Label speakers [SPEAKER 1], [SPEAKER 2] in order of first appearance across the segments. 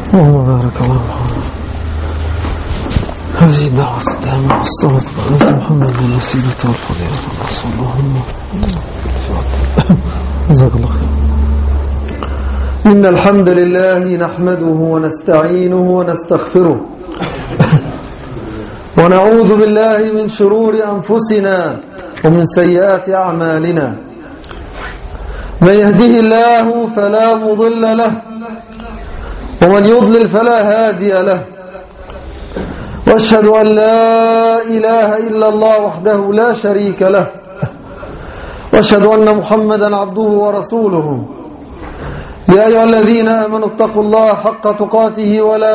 [SPEAKER 1] اللهم بارك الله هذه الدعوة التامة والصلاة على محمد الوسيلة والفضيلة صلى الله عليه وسلم. جزاك الله خير. إن الحمد لله نحمده ونستعينه ونستغفره ونعوذ بالله من شرور أنفسنا ومن سيئات أعمالنا. من يهده الله فلا مضل له ومن يضلل فلا هادي له. وأشهد أن لا إله إلا الله وحده لا شريك له. وأشهد أن محمدا عبده ورسوله. يا أيها الذين آمنوا اتقوا الله حق تقاته ولا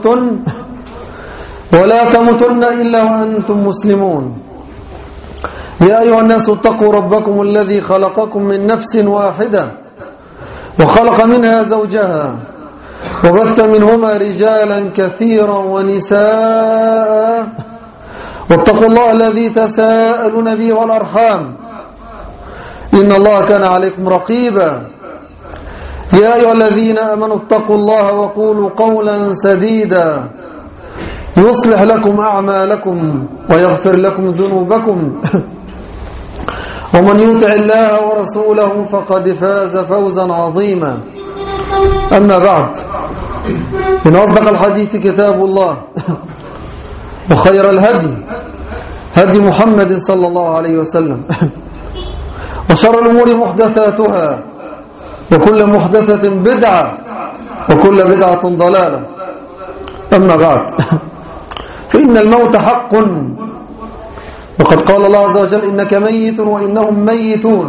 [SPEAKER 1] تموتن إلا وأنتم مسلمون. يا أيها الناس اتقوا ربكم الذي خلقكم من نفس واحدة وخلق منها زوجها وبث منهما رجالا كثيرا ونساء واتقوا الله الذي تساءلون به والأرحام إن الله كان عليكم رقيبا. يا أيها الذين آمنوا اتقوا الله وقولوا قولا سديدا يصلح لكم أعمالكم ويغفر لكم ذنوبكم ومن يطع الله ورسوله فقد فاز فوزا عظيما. أما بعد، من أصدق الحديث كتاب الله وخير الهدي هدي محمد صلى الله عليه وسلم وشر الأمور محدثاتها وكل محدثة بدعة وكل بدعة ضلالة. أما بعد، فإن الموت حق، وقد قال الله عز وجل إنك ميت وإنهم ميتون.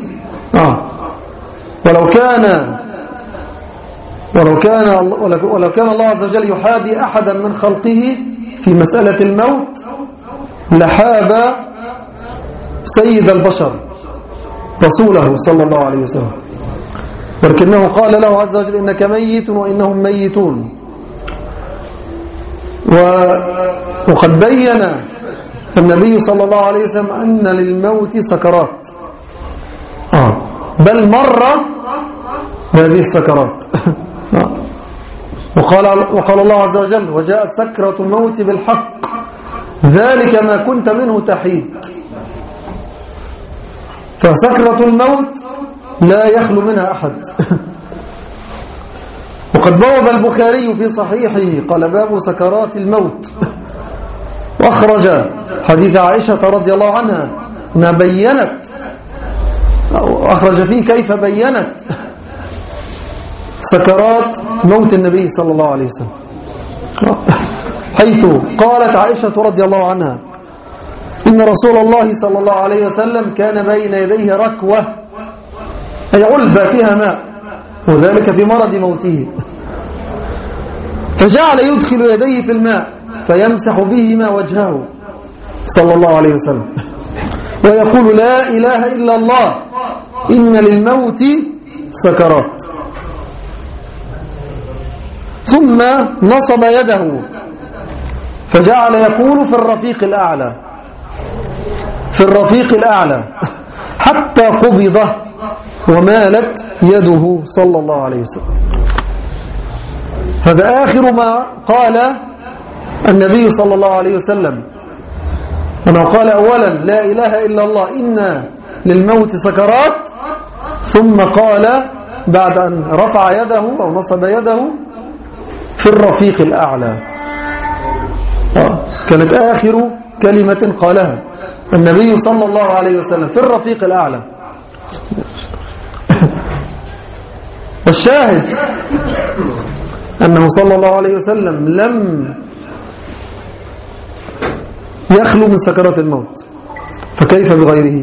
[SPEAKER 1] ولو كان الله عز وجل يحابي أحدا من خلقه في مسألة الموت لحاب سيد البشر رسوله صلى الله عليه وسلم، ولكنه قال له عز وجل إنك ميت وإنهم ميتون. وقد بين النبي صلى الله عليه وسلم أن للموت سكرات، بل مر هذه السكرات. وقال الله عز وجل وجاءت سكرة الموت بالحق ذلك ما كنت منه تحيد. فسكرة الموت لا يخلو منها أحد. وقد بوب البخاري في صحيحه قال باب سكرات الموت، وأخرج حديث عائشة رضي الله عنها أنها بيّنت أو أخرج فيه كيف بيّنت سكرات موت النبي صلى الله عليه وسلم، حيث قالت عائشة رضي الله عنها إن رسول الله صلى الله عليه وسلم كان بين يديه ركوة، أي علبة فيها ماء، وذلك في مرض موته، فجعل يدخل يديه في الماء فيمسح بهما وجهه صلى الله عليه وسلم ويقول لا إله إلا الله إن للموت سكرات. ثم نصب يده فجعل يقول في الرفيق الأعلى حتى قبضه ومالت يده صلى الله عليه وسلم. هذا آخر ما قال النبي صلى الله عليه وسلم، أنه قال أولا لا إله إلا الله إن للموت سكرات، ثم قال بعد أن رفع يده أو نصب يده في الرفيق الأعلى. كانت آخر كلمة قالها النبي صلى الله عليه وسلم في الرفيق الأعلى. والشاهد أنه صلى الله عليه وسلم لم يخلو من سكرات الموت، فكيف بغيره؟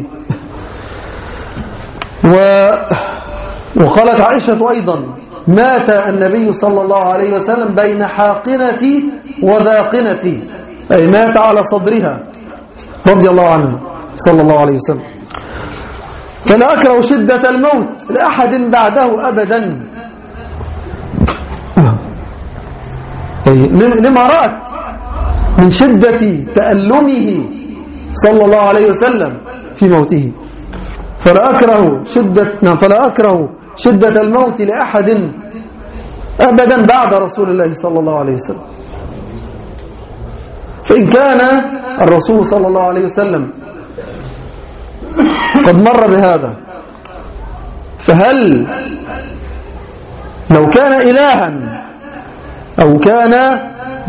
[SPEAKER 1] وقالت عائشة أيضا مات النبي صلى الله عليه وسلم بين حاقنتي وذاقنتي، أي مات على صدرها رضي الله عنها صلى الله عليه وسلم. فلا أكره شدة الموت لأحد بعده أبدا، لما رأت من شدة تألمه صلى الله عليه وسلم في موته. فلا أكره شدة الموت لأحد أبدا بعد رسول الله صلى الله عليه وسلم. فإن كان الرسول صلى الله عليه وسلم قد مر بهذا، فهل لو كان إلها أو كان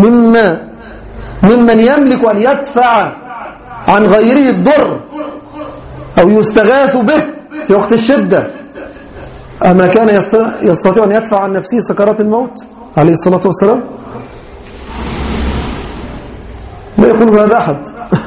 [SPEAKER 1] ممن يملك أن يدفع عن غيره الضر أو يستغاث به في وقت الشدة، أما كان يستطيع أن يدفع عن نفسه سكرات الموت عليه الصلاة والسلام؟ لا يقول هذا أحد.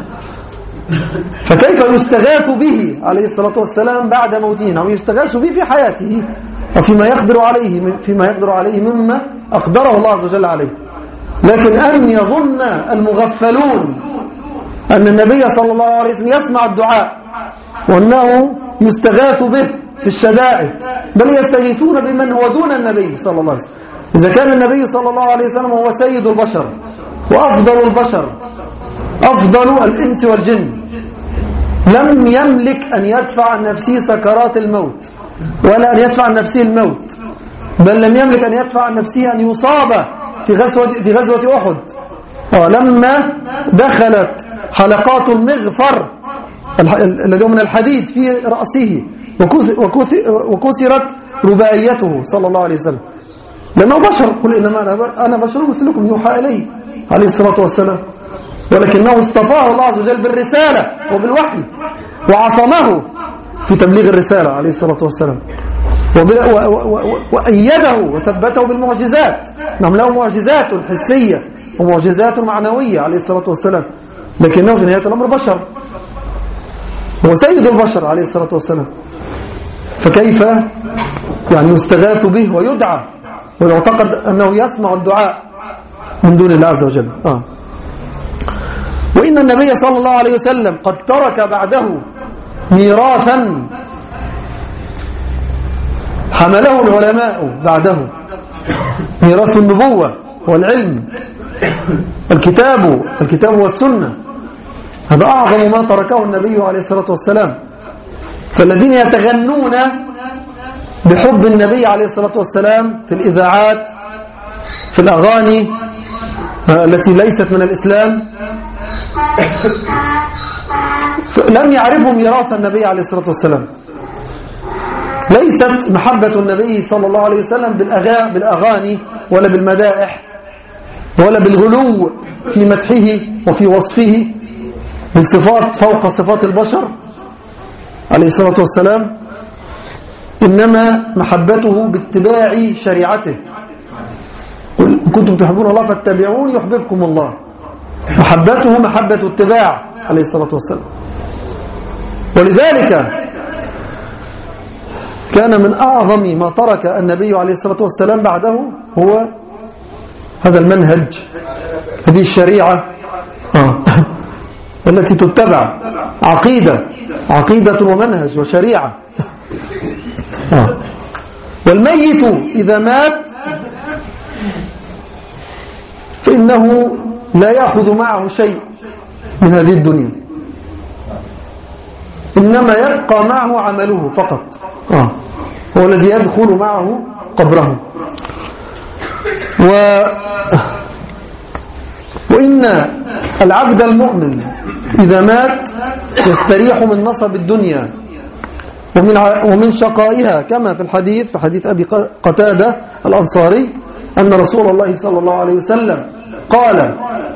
[SPEAKER 1] فكيف يستغاث به عليه الصلاة والسلام بعد موته، أو يستغاث به في حياته وفيما يقدر عليه مما أقدره الله عز وجل عليه. لكن أن يظن المغفلون أن النبي صلى الله عليه وسلم يسمع الدعاء وأنه يستغاث به في الشدائد، بل يستغيثون بمن هو دون النبي صلى الله عليه وسلم. إذا كان النبي صلى الله عليه وسلم هو سيد البشر وأفضل البشر، أفضل الإنس والجن، لم يملك أن يدفع عن نفسه سكرات الموت ولا أن يدفع عن نفسه الموت، بل لم يملك أن يدفع عن نفسه أن يصاب في غزوة أحد لما دخلت حلقات المغفر الذي من الحديد في رأسه وكسرت رباعيته صلى الله عليه وسلم، لأنه بشر. قل إنما أنا بشر مثلكم يوحى إليه عليه الصلاة والسلام، ولكنه اصطفاه الله عز وجل بالرسالة وبالوحي وعصمه في تبليغ الرسالة عليه الصلاة والسلام، وأيده وثبته بالمعجزات. نعم له معجزات حسية ومعجزات معنوية عليه الصلاة والسلام، لكنه في نهاية الأمر بشر، هو سيد البشر عليه الصلاة والسلام. فكيف يعني يستغاث به ويدعى ويعتقد أنه يسمع الدعاء من دون الله عز وجل؟ وإن النبي صلى الله عليه وسلم قد ترك بعده ميراثا حمله العلماء بعده، ميراث النبوة والعلم، الكتاب والسنة. هذا أعظم ما تركه النبي عليه الصلاة والسلام. فالذين يتغنون بحب النبي عليه الصلاة والسلام في الإذاعات، في الأغاني التي ليست من الإسلام، لم يعرفوا ميراث النبي عليه الصلاة والسلام. ليست محبة النبي صلى الله عليه وسلم بالأغاني ولا بالمدائح ولا بالغلو في مدحه وفي وصفه بالصفات فوق صفات البشر عليه الصلاة والسلام، إنما محبته باتباع شريعته. قل إن كنتم تحبون الله فاتبعون يحببكم الله. محبته محبة اتباع عليه الصلاة والسلام. ولذلك كان من أعظم ما ترك النبي عليه الصلاة والسلام بعده هو هذا المنهج، هذه الشريعة التي تتبع، عقيدة ومنهج وشريعة. والميت إذا مات فإنه لا يأخذ معه شيء من هذه الدنيا، إنما يبقى معه عمله فقط، هو الذي يدخل معه قبره. وإن العبد المؤمن إذا مات يستريح من نصب الدنيا ومن شقائها، كما في الحديث، في حديث أبي قتادة الأنصاري أن رسول الله صلى الله عليه وسلم قال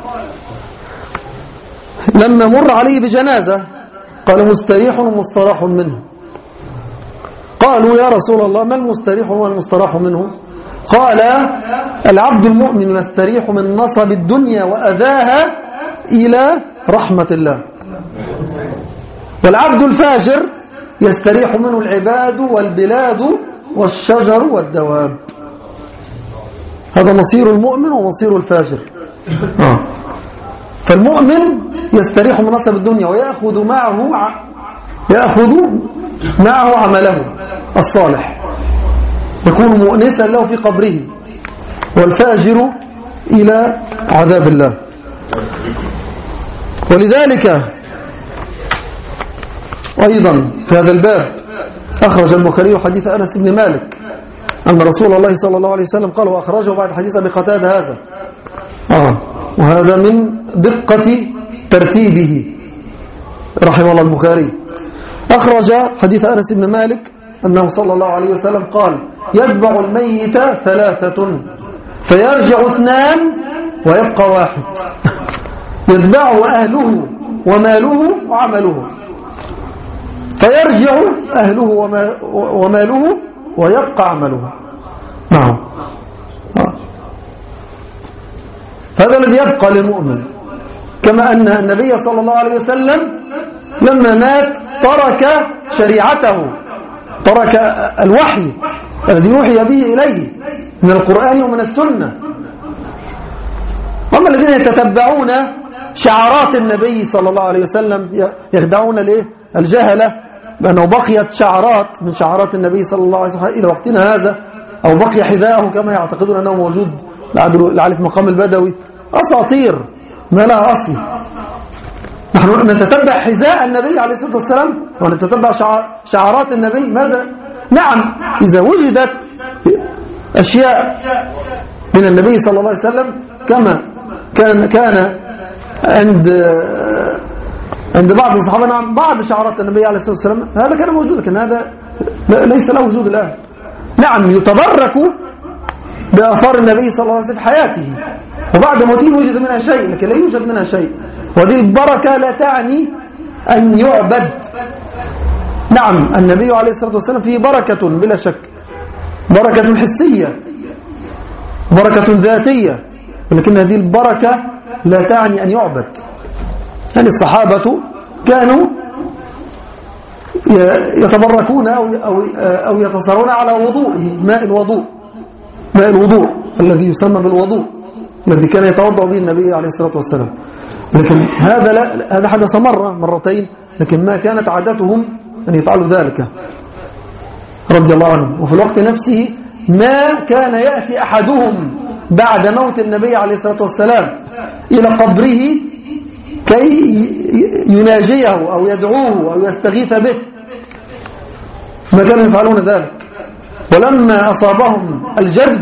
[SPEAKER 1] لما مر عليه بجنازة قال مستريح ومستراح منه. قالوا يا رسول الله ما المستريح والمستراح منه؟ قال العبد المؤمن يستريح من نصب الدنيا وأذاها إلى رحمة الله، والعبد الفاجر يستريح منه العباد والبلاد والشجر والدواب. هذا مصير المؤمن ومصير الفاجر. فالمؤمن يستريح من نصب الدنيا ويأخذ معه عمله الصالح، يكون مؤنسا له في قبره، والفاجر إلى عذاب الله. ولذلك أيضا في هذا الباب أخرج البخاري حديث أنس بن مالك أن رسول الله صلى الله عليه وسلم قال وأخرجه بعد حديث أبي قتادة هذا وهذا من دقة ترتيبه رحمه الله البخاري. أخرج حديث أنس بن مالك أنه صلى الله عليه وسلم قال يتبع الميت 3 فيرجع 2 ويبقى 1 يتبعه أهله وماله وعمله، فيرجع أهله وماله ويبقى عمله. نعم، هذا الذي يبقى للمؤمن. كما أن النبي صلى الله عليه وسلم لما مات ترك شريعته، ترك الوحي الذي يوحي به إليه من القرآن ومن السنة. هم الذين يتتبعون شعارات النبي صلى الله عليه وسلم يخدعون الجهلة بأنه بقيت شعارات من شعارات النبي صلى الله عليه وسلم إلى وقتنا هذا، أو بقي حذاءه كما يعتقدون أنه موجود لعلي في مقام البدوي. أساطير ما لها أصل. نحن نتتبع حذاء النبي عليه الصلاة والسلام ونتتبع شعارات النبي. ماذا؟ نعم، إذا وجدت أشياء من النبي صلى الله عليه وسلم كما كان عند بعض الصحابة، نعم بعض شعارات النبي عليه الصلاة والسلام هذا كان موجود، لكن هذا ليس له وجود الآن. نعم، يتبرك بآثار النبي صلى الله عليه وسلم في حياته، وبعد موته وجد منها شيء، لكن لا يوجد منها شيء. وهذه البركة لا تعني أن يعبد. نعم، النبي عليه الصلاة والسلام فيه بركة بلا شك، بركة حسية، بركة ذاتية، ولكن هذه البركة لا تعني أن يعبد. يعني الصحابة كانوا يتبركون أو يتصرون على وضوئه، ماء الوضوء الذي يسمى بالوضوء الذي كان يتوضأ به النبي عليه الصلاة والسلام. لكن هذا حدث مرتين، لكن ما كانت عادتهم أن يفعلوا ذلك رضي الله عنهم. وفي الوقت نفسه ما كان يأتي أحدهم بعد موت النبي عليه الصلاة والسلام إلى قبره كي يناجيه أو يدعوه أو يستغيث به، ما كانوا يفعلون ذلك. ولما أصابهم الجذب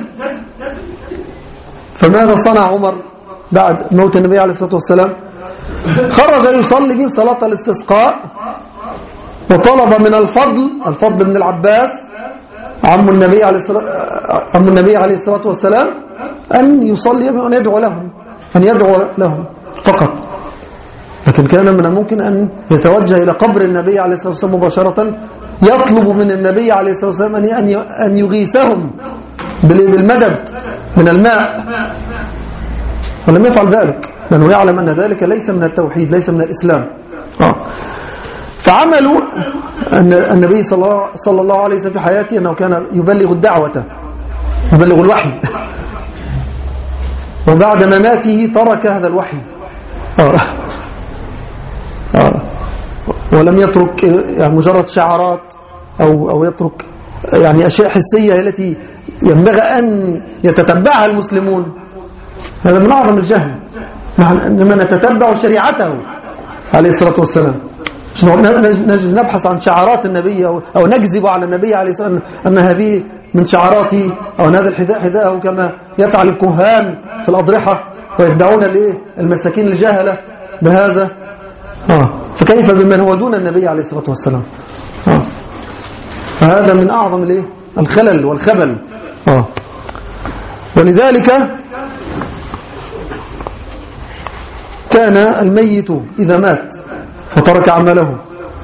[SPEAKER 1] فماذا صنع عمر بعد موت النبي عليه الصلاة والسلام؟ خرج يصلي بهم صلاة الاستسقاء، وطلب من الفضل بن العباس عم النبي عليه الصلاة والسلام أن يصلي وأن يدعو لهم فقط. لكن كان من الممكن أن يتوجه إلى قبر النبي عليه الصلاة والسلام مباشرة، يطلب من النبي عليه الصلاة والسلام أن يغيثهم بالمدد من الماء، ولم يفعل ذلك لأنه يعلم أن ذلك ليس من التوحيد، ليس من الإسلام. فعملوا أن النبي صلى الله عليه وسلم في حياته أنه كان يبلغ الدعوة، يبلغ الوحي، وبعد مماته ترك هذا الوحي ولم يترك يعني مجرد شعارات أو يترك يعني أشياء حسية التي ينبغي أن يتتبعها المسلمون. هذا من أعظم الجهل. لما نتتبع شريعته عليه الصلاة والسلام، نبحث عن شعارات النبي أو نكذب على النبي عليه الصلاة والسلام أن هذه من شعاراته، أو أن هذا الحذاء حذاءه كما يفعل الكهان في الأضرحة ويخدعون المساكين الجهلة بهذا. فكيف بمن هو دون النبي عليه الصلاة والسلام؟ فهذا من أعظم الخلل والخبل. ولذلك كان الميت إذا مات وترك عمله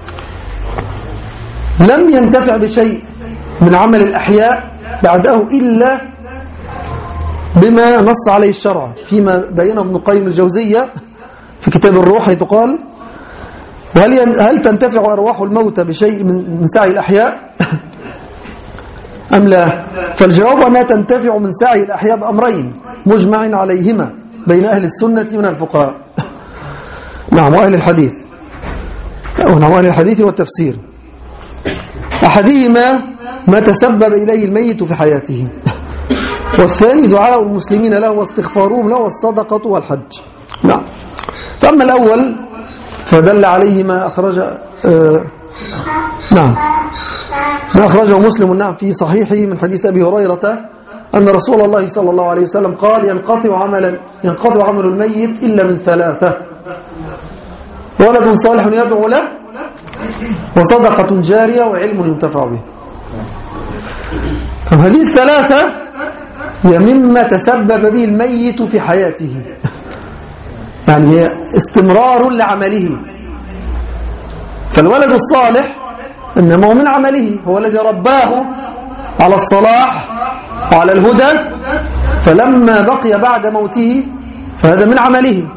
[SPEAKER 1] لم ينتفع بشيء من عمل الأحياء بعده إلا بما نص عليه الشرع، فيما بينه ابن القيم الجوزية في كتاب الروح، حيث قال: هل تنتفع أرواح الموتى بشيء من سعي الأحياء أم لا؟ فالجواب أنها تنتفع من سعي الأحياء بأمرين مجمع عليهما بين أهل السنة من الفقهاء، نعم، وأهل الحديث، وأهل الحديث والتفسير. أحدهما ما تسبب إليه الميت في حياته، والثاني دعاء المسلمين له واستغفارهم له والصدقة والحج. نعم. فأما الأول فدل عليه ما أخرج نعم ما أخرجه مسلم نعم في صحيحه من حديث أبي هريرة أن رسول الله صلى الله عليه وسلم قال ينقطع عمل الميت إلا من ثلاثة: ولد صالح يدعو له، وصدقة جارية، وعلم ينتفع به. هذه الثلاثة هي مما تسبب به الميت في حياته، يعني هي استمرار لعمله. فالولد الصالح إنما من عمله، هو الذي رباه على الصلاح وعلى الهدى، فلما بقي بعد موته فهذا من عمله.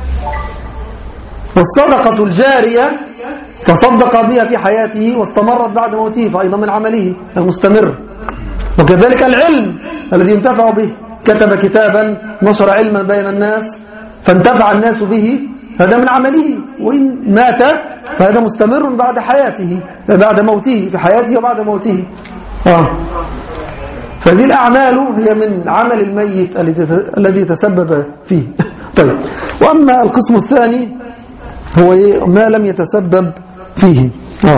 [SPEAKER 1] والصدقة الجارية تصدق بها في حياته واستمرت بعد موته فأيضا من عمله المستمر. وكذلك العلم الذي ينتفع به، كتب كتابا نشر علما بين الناس فانتفع الناس به، هذا من عمله. وإن مات فهذا مستمر بعد حياته، بعد موته، في حياته وبعد موته. فهذه الأعمال هي من عمل الميت الذي تسبب فيه. طيب، وأما القسم الثاني هو ما لم يتسبب فيه،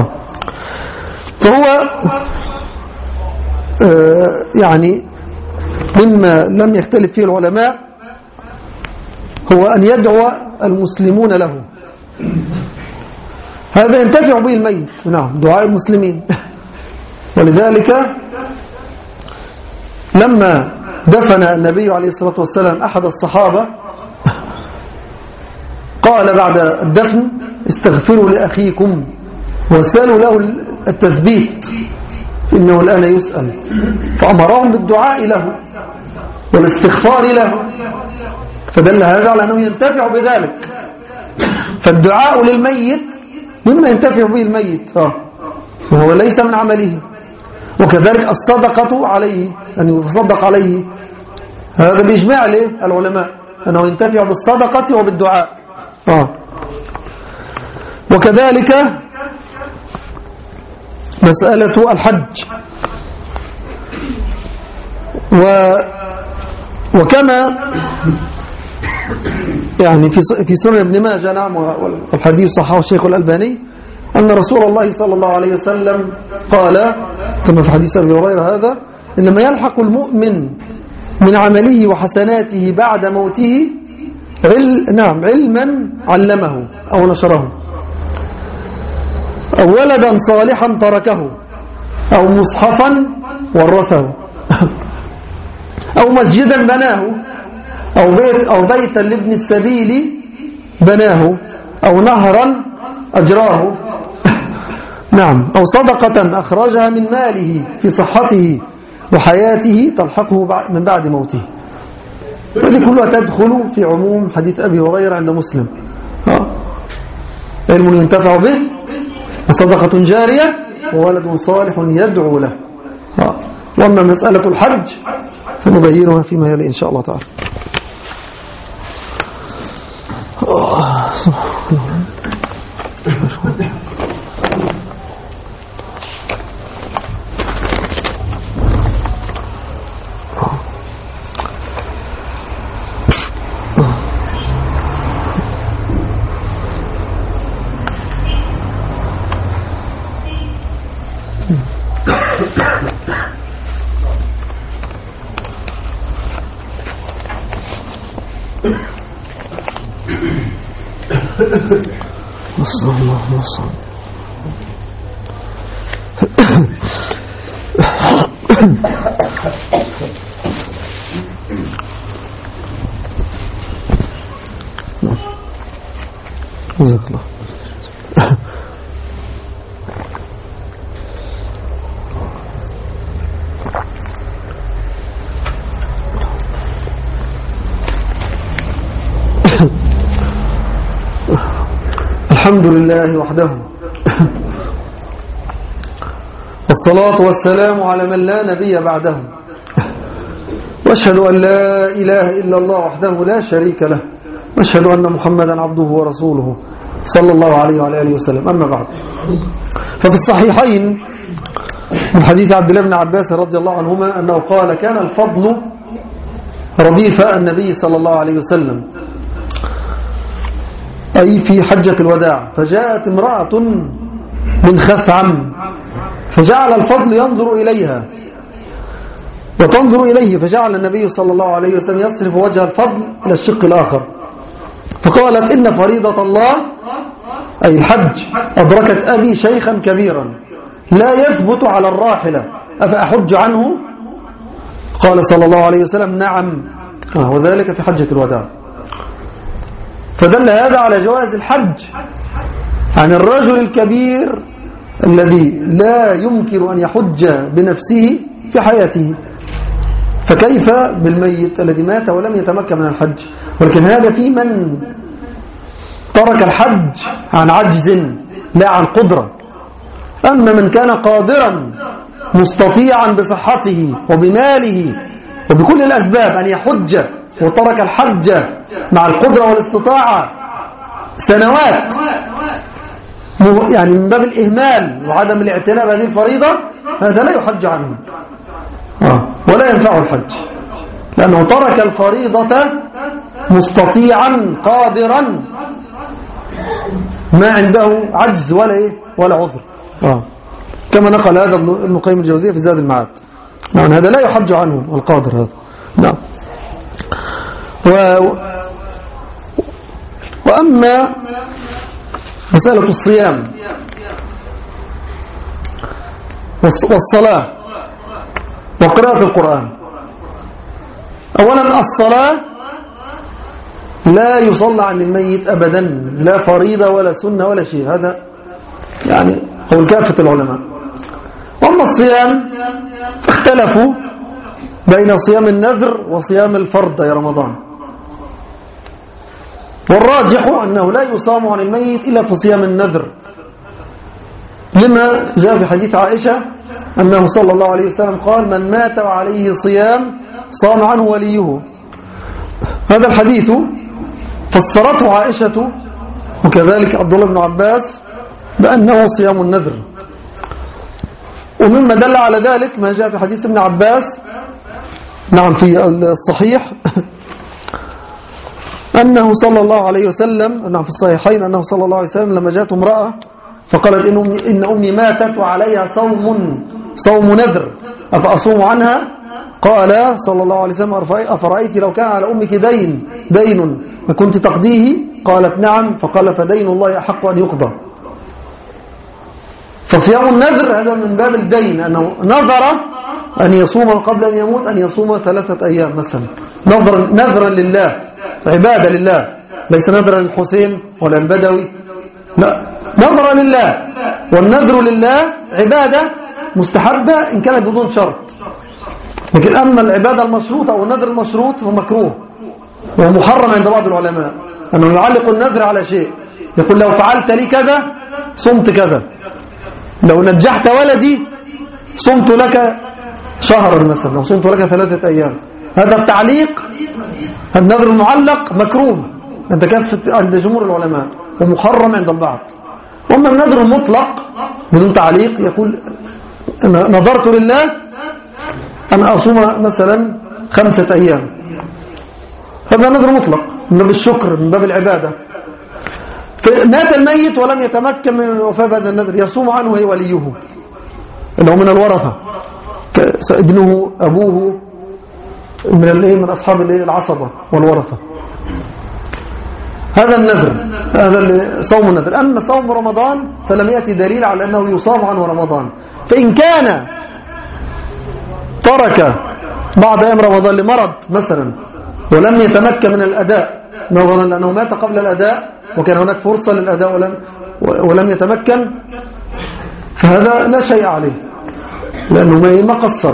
[SPEAKER 1] فهو يعني مما لم يختلف فيه العلماء هو أن يدعو المسلمون له، هذا ينتفع به الميت. نعم، دعاء المسلمين. ولذلك لما دفن النبي عليه الصلاة والسلام أحد الصحابة قال بعد الدفن: استغفروا لأخيكم واسألوا له التثبيت إنه الآن يسأل. فأمرهم بالدعاء له والاستغفار له، فدل هذا على أنه ينتفع بذلك. فالدعاء للميت مما ينتفع به الميت، وهو ليس من عمله. وكذلك الصدقة عليه، أن يتصدق عليه، هذا بإجماع العلماء أنه ينتفع بالصدقة وبالدعاء. وكذلك مسألة الحج، وكما يعني في سنن ابن ماجه، نعم، والحديث صححه الشيخ الألباني، أن رسول الله صلى الله عليه وسلم قال كما في حديث أبي هريرة هذا: إنما يلحق المؤمن من عمله وحسناته بعد موته علما علمه أو نشره، أو ولدا صالحا تركه، أو مصحفا ورثه، أو مسجدا بناه، أو بيتا لابن السبيل بناه، أو نهرا أجراه. نعم، أو صدقة أخرجها من ماله في صحته وحياته تلحقه من بعد موته. هذه كلها تدخل في عموم حديث أبي هريرة عند مسلم: علم ينتفع به، وصدقة جارية، وولد صالح يدعو له. وأما مسألة الحج فنبينها فيما يلي إن شاء الله تعالى. جزاك الله. الحمد لله وحده، والصلاة والسلام على من لا نبي بعده، واشهد أن لا إله إلا الله وحده لا شريك له، واشهد أن محمدا عبده ورسوله صلى الله عليه وعلى آله وسلم. أما بعد، ففي الصحيحين من حديث عبد الله بن عباس رضي الله عنهما أنه قال: كان الفضل رديف النبي صلى الله عليه وسلم، أي في حجة الوداع، فجاءت امرأة من خثعم فجعل الفضل ينظر إليها وتنظر إليه، فجعل النبي صلى الله عليه وسلم يصرف وجه الفضل إلى الشق الآخر، فقالت إن فريضة الله أي الحج أدركت أبي شيخا كبيرا لا يثبت على الراحلة أفأحج عنه؟ قال صلى الله عليه وسلم نعم، وذلك في حجة الوداع. فدل هذا على جواز الحج عن الرجل الكبير الذي لا يمكن أن يحج بنفسه في حياته، فكيف بالميت الذي مات ولم يتمكن من الحج؟ ولكن هذا في من ترك الحج عن عجز لا عن قدرة. أما من كان قادرا مستطيعا بصحته وبماله وبكل الأسباب أن يحج وترك الحج مع القدرة والاستطاعة سنوات، يعني من باب الإهمال وعدم الاعتناء بهذه الفريضة، هذا لا يحج عنه ولا ينفعه الحج، لأنه ترك الفريضة مستطيعا قادرا ما عنده عجز ولا عذر، كما نقل هذا ابن قيم الجوزية في زاد المعاد. نعم، هذا لا يحج عنه القادر هذا. نعم. وأما مسألة الصيام والصلاة وقراءة القرآن، أولا الصلاة لا يصلى عن الميت أبدا، لا فريضة ولا سنة ولا شيء، هذا يعني قول كافة العلماء. وأما الصيام اختلفوا بين صيام النذر وصيام الفرض يا رمضان، والراجح أنه لا يصام عن الميت إلا في صيام النذر، لما جاء في حديث عائشة أنه صلى الله عليه وسلم قال من مات وعليه صيام صام عنه وليه. هذا الحديث فسرته عائشة وكذلك عبد الله بن عباس بأنه صيام النذر، ومما دل على ذلك ما جاء في حديث ابن عباس نعم في الصحيح أنه صلى الله عليه وسلم، نعم في الصحيحين، أنه صلى الله عليه وسلم لما جاءت امرأة فقالت إن أمي ماتت وعليها صوم نذر أفأصوم عنها؟ قال صلى الله عليه وسلم أفرأيت لو كان على أمك دين فكنت تقضيه؟ قالت نعم، فقال فدين الله أحق أن يقضى. فصيام النذر هذا من باب الدين، أنه نذر أن يصوم قبل أن يموت، أن يصوم 3 أيام مثلا، نذرا لله، عبادة لله، ليس نذرا للحسين ولا البدوي، لا، نذرا لله. والنذر لله عبادة مستحبة إن كانت بدون شرط، لكن أما العبادة المشروطة أو النذر المشروط فهو مكروه ومحرم عند بعض العلماء، أنه يعلق النذر على شيء، يقول لو فعلت لي كذا صمت كذا، لو نجحت ولدي صمت لك شهرا مثلا، لو صمت لك 3 أيام. هذا التعليق، النذر المعلق مكروه عند جمهور العلماء ومحرم عند البعض. وأما النذر المطلق بدون تعليق، يقول نظرت لله أن أصوم مثلا 5 أيام، هذا نذر مطلق من باب الشكر، من باب العبادة. مات الميت ولم يتمكن من الوفاء بهذا النذر، يصوم عنه هي وليه اللي هو من الورثة، ابنه أبوه من أصحاب العصبة والورثة. هذا النذر، هذا صوم النذر. أما صوم رمضان فلم يأتي دليل على أنه يصام عنه رمضان، فإن كان ترك بعض أيام رمضان لمرض مثلا ولم يتمكن من الأداء نظرا لأنه مات قبل الأداء وكان هناك فرصة للأداء ولم يتمكن، فهذا لا شيء عليه لأنه ما قصر.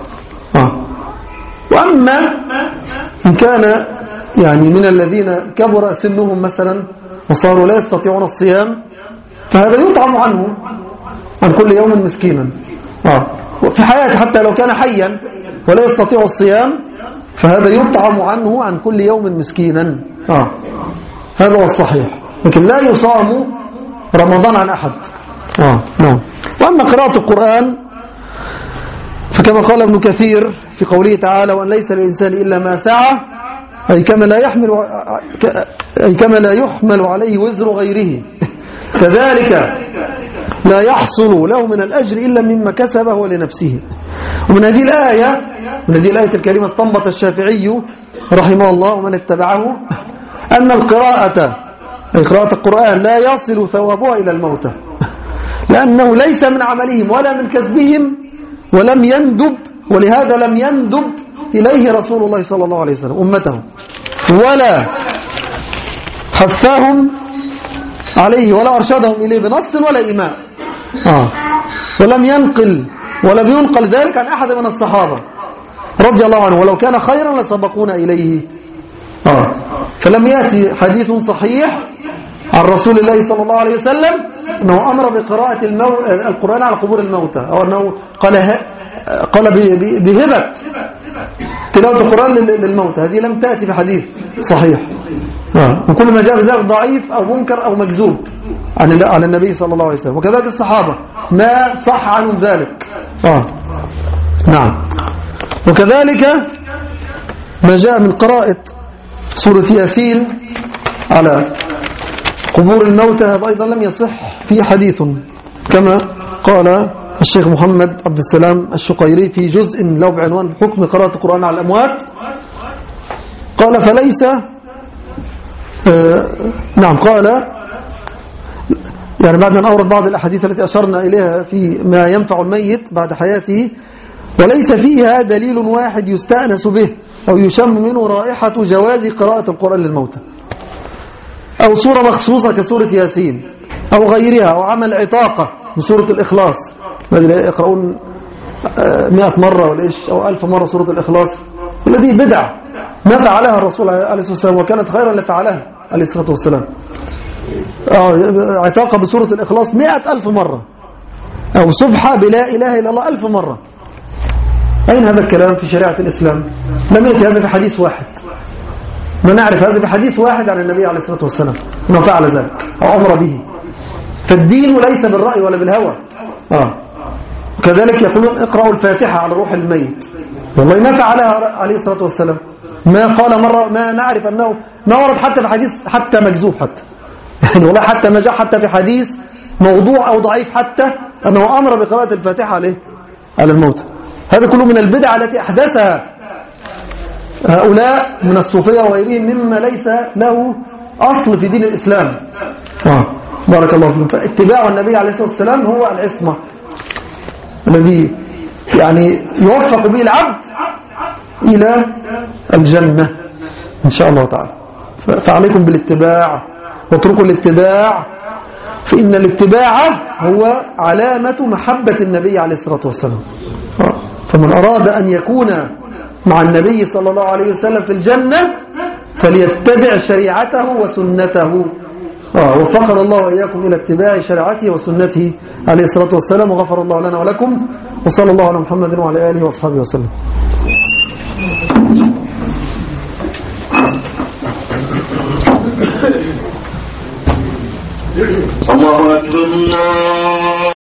[SPEAKER 1] وأما إن كان يعني من الذين كبر سنهم مثلا وصاروا لا يستطيعون الصيام، فهذا يطعم عنه عن كل يوم مسكينا في حياته، حتى لو كان حيا ولا يستطيع الصيام فهذا يطعم عنه عن كل يوم مسكينا. هذا هو الصحيح، لكن لا يصام رمضان عن أحد. نعم. وأما قراءة القرآن فكما قال ابن كثير في قوله تعالى وأن ليس للإنسان إلا ما سعى، أي كما لا يحمل عليه وزر غيره، كذلك لا يحصل له من الأجر إلا مما كسبه لنفسه. ومن هذه الآية الكريمة استنبط الشافعي رحمه الله ومن اتبعه أن قراءة القرآن لا يصل ثوابها إلى الموتى، لأنه ليس من عملهم ولا من كسبهم ولم يندب، ولهذا لم يندب إليه رسول الله صلى الله عليه وسلم أمته ولا حثهم عليه ولا أرشدهم إليه بنص ولا إيماء، ولم ينقل ذلك عن أحد من الصحابة رضي الله عنه، ولو كان خيرا لسبقونا إليه. فلم يأتي حديث صحيح عن رسول الله صلى الله عليه وسلم أنه أمر بقراءة القرآن على قبور الموتى، أو أنه قال بهبة تلاوة القرآن للموتى. هذه لم تأتي بحديث صحيح، وكل ما جاء بذلك ضعيف أو منكر أو مكذوب عن النبي صلى الله عليه وسلم. وكذلك الصحابة ما صح عنهم ذلك. نعم. وكذلك ما جاء من قراءة سورة ياسين على قبور الموتى هذا أيضا لم يصح فيه حديث، كما قال الشيخ محمد عبد السلام الشقيري في جزء له بعنوان حكم قراءة القرآن على الأموات. قال فليس قال يعني بعد أن أورد بعض الأحاديث التي أشرنا إليها في ما ينفع الميت بعد حياته، وليس فيها دليل واحد يستأنس به أو يشم منه رائحة جواز قراءة القرآن للموتى، أو سورة مخصوصة كسورة ياسين أو غيرها، أو عمل عتاقة بسورة الإخلاص يقرؤون 100 مرة ولا إيش أو 1000 مرة سورة الإخلاص، الذي بدعة ما فعلها الرسول عليه الصلاة والسلام وكانت خيرا لفعلها عليه الصلاة والسلام. عتاقة بسورة الإخلاص 100,000 مرة، أو سبحة بلا إله إلا الله 1000 مرة. أين هذا الكلام في شريعة الإسلام؟ لم يأتي هذا في حديث واحد، ما نعرف هذا في حديث واحد عن النبي عليه الصلاة والسلام أنه فعل ذلك أو أمر به. فالدين ليس بالرأي ولا بالهوى. كذلك يقولون اقرأوا الفاتحة على روح الميت، والله ما فعلها عليه الصلاة والسلام، ما قال مرة، ما نعرف أنه ما ورد حتى في حديث حتى مكذوب، حتى يعني والله حتى ما جاء حتى في حديث موضوع أو ضعيف حتى أنه أمر بقراءة الفاتحة على الموت. هذا كله من البدع التي أحدثها هؤلاء من الصوفية وغيرهم مما ليس له أصل في دين الإسلام. بارك الله فيكم. فاتباع النبي عليه الصلاة والسلام هو العصمة الذي يعني يوفق به العبد إلى الجنة إن شاء الله تعالى. فعليكم بالاتباع واتركوا الابتداع، فإن الاتباع هو علامة محبة النبي عليه الصلاة والسلام. فمن أراد أن يكون مع النبي صلى الله عليه وسلم في الجنة فليتبع شريعته وسنته. وفقنا الله وإياكم إلى اتباع شريعته وسنته عليه الصلاة والسلام، وغفر الله لنا ولكم، وصلى الله على محمد وعلى آله وأصحابه وسلم.
[SPEAKER 2] الله أكبر.